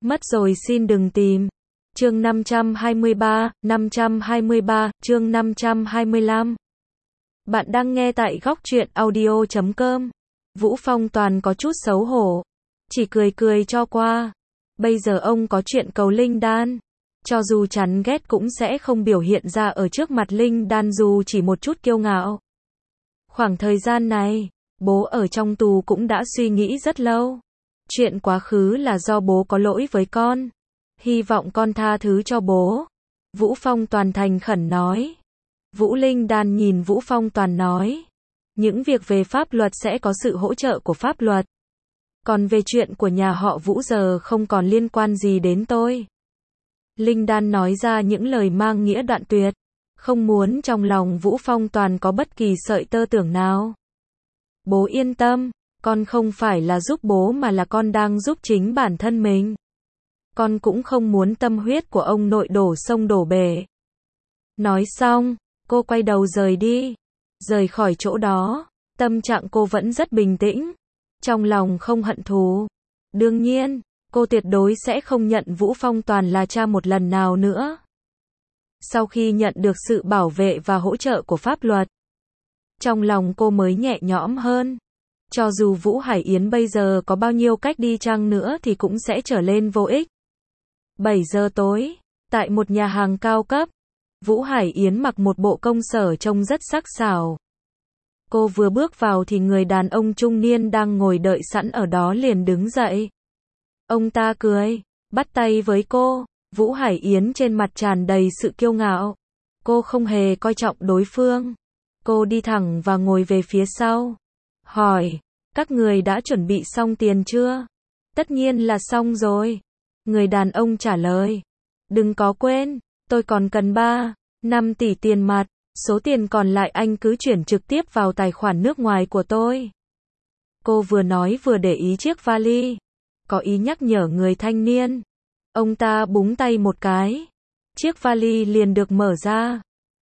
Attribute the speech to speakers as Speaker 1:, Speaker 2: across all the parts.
Speaker 1: Mất rồi xin đừng tìm. Chương 523, chương 525. Bạn đang nghe tại góc truyện audio.com. Vũ Phong Toàn có chút xấu hổ, chỉ cười cười cho qua. Bây giờ ông có chuyện cầu linh đan, cho dù chán ghét cũng sẽ không biểu hiện ra ở trước mặt linh đan dù chỉ một chút kiêu ngạo. Khoảng thời gian này, bố ở trong tù cũng đã suy nghĩ rất lâu. Chuyện quá khứ là do bố có lỗi với con. Hy vọng con tha thứ cho bố. Vũ Phong Toàn thành khẩn nói. Vũ Linh Đan nhìn Vũ Phong Toàn nói. Những việc về pháp luật sẽ có sự hỗ trợ của pháp luật. Còn về chuyện của nhà họ Vũ giờ không còn liên quan gì đến tôi. Linh Đan nói ra những lời mang nghĩa đoạn tuyệt. Không muốn trong lòng Vũ Phong Toàn có bất kỳ sợi tơ tưởng nào. Bố yên tâm, con không phải là giúp bố mà là con đang giúp chính bản thân mình. Con cũng không muốn tâm huyết của ông nội đổ sông đổ bể. Nói xong, cô quay đầu rời đi. Rời khỏi chỗ đó, tâm trạng cô vẫn rất bình tĩnh. Trong lòng không hận thù. Đương nhiên, cô tuyệt đối sẽ không nhận Vũ Phong Toàn là cha một lần nào nữa. Sau khi nhận được sự bảo vệ và hỗ trợ của pháp luật, trong lòng cô mới nhẹ nhõm hơn. Cho dù Vũ Hải Yến bây giờ có bao nhiêu cách đi chăng nữa thì cũng sẽ trở lên vô ích. 7 giờ tối, tại một nhà hàng cao cấp, Vũ Hải Yến mặc một bộ công sở trông rất sắc sảo. Cô vừa bước vào thì người đàn ông trung niên đang ngồi đợi sẵn ở đó liền đứng dậy. Ông ta cười, bắt tay với cô. Vũ Hải Yến trên mặt tràn đầy sự kiêu ngạo. Cô không hề coi trọng đối phương. Cô đi thẳng và ngồi về phía sau. Hỏi, các người đã chuẩn bị xong tiền chưa? Tất nhiên là xong rồi. Người đàn ông trả lời. Đừng có quên, tôi còn cần 5 tỷ tiền mặt. Số tiền còn lại anh cứ chuyển trực tiếp vào tài khoản nước ngoài của tôi. Cô vừa nói vừa để ý chiếc vali. Có ý nhắc nhở người thanh niên. Ông ta búng tay một cái. Chiếc vali liền được mở ra.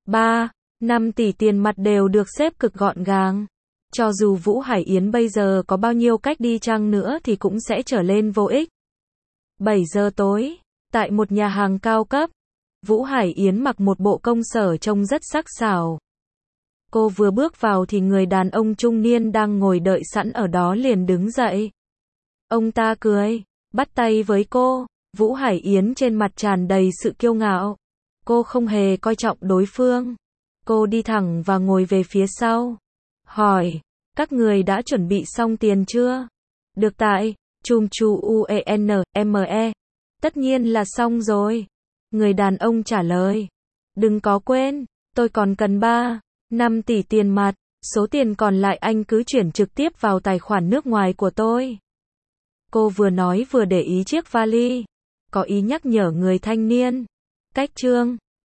Speaker 1: 5 tỷ tiền mặt đều được xếp cực gọn gàng. Cho dù Vũ Hải Yến bây giờ có bao nhiêu cách đi chăng nữa thì cũng sẽ trở lên vô ích. 7 giờ tối, tại một nhà hàng cao cấp, Vũ Hải Yến mặc một bộ công sở trông rất sắc sảo. Cô vừa bước vào thì người đàn ông trung niên đang ngồi đợi sẵn ở đó liền đứng dậy. Ông ta cười, bắt tay với cô. Vũ Hải Yến trên mặt tràn đầy sự kiêu ngạo. Cô không hề coi trọng đối phương. Cô đi thẳng và ngồi về phía sau. Hỏi, các người đã chuẩn bị xong tiền chưa? Được tại, chùm chu UENME. Tất nhiên là xong rồi. Người đàn ông trả lời. Đừng có quên, tôi còn cần 5 tỷ tiền mặt. Số tiền còn lại anh cứ chuyển trực tiếp vào tài khoản nước ngoài của tôi. Cô vừa nói vừa để ý chiếc vali. Có ý nhắc nhở người thanh niên. Cách chương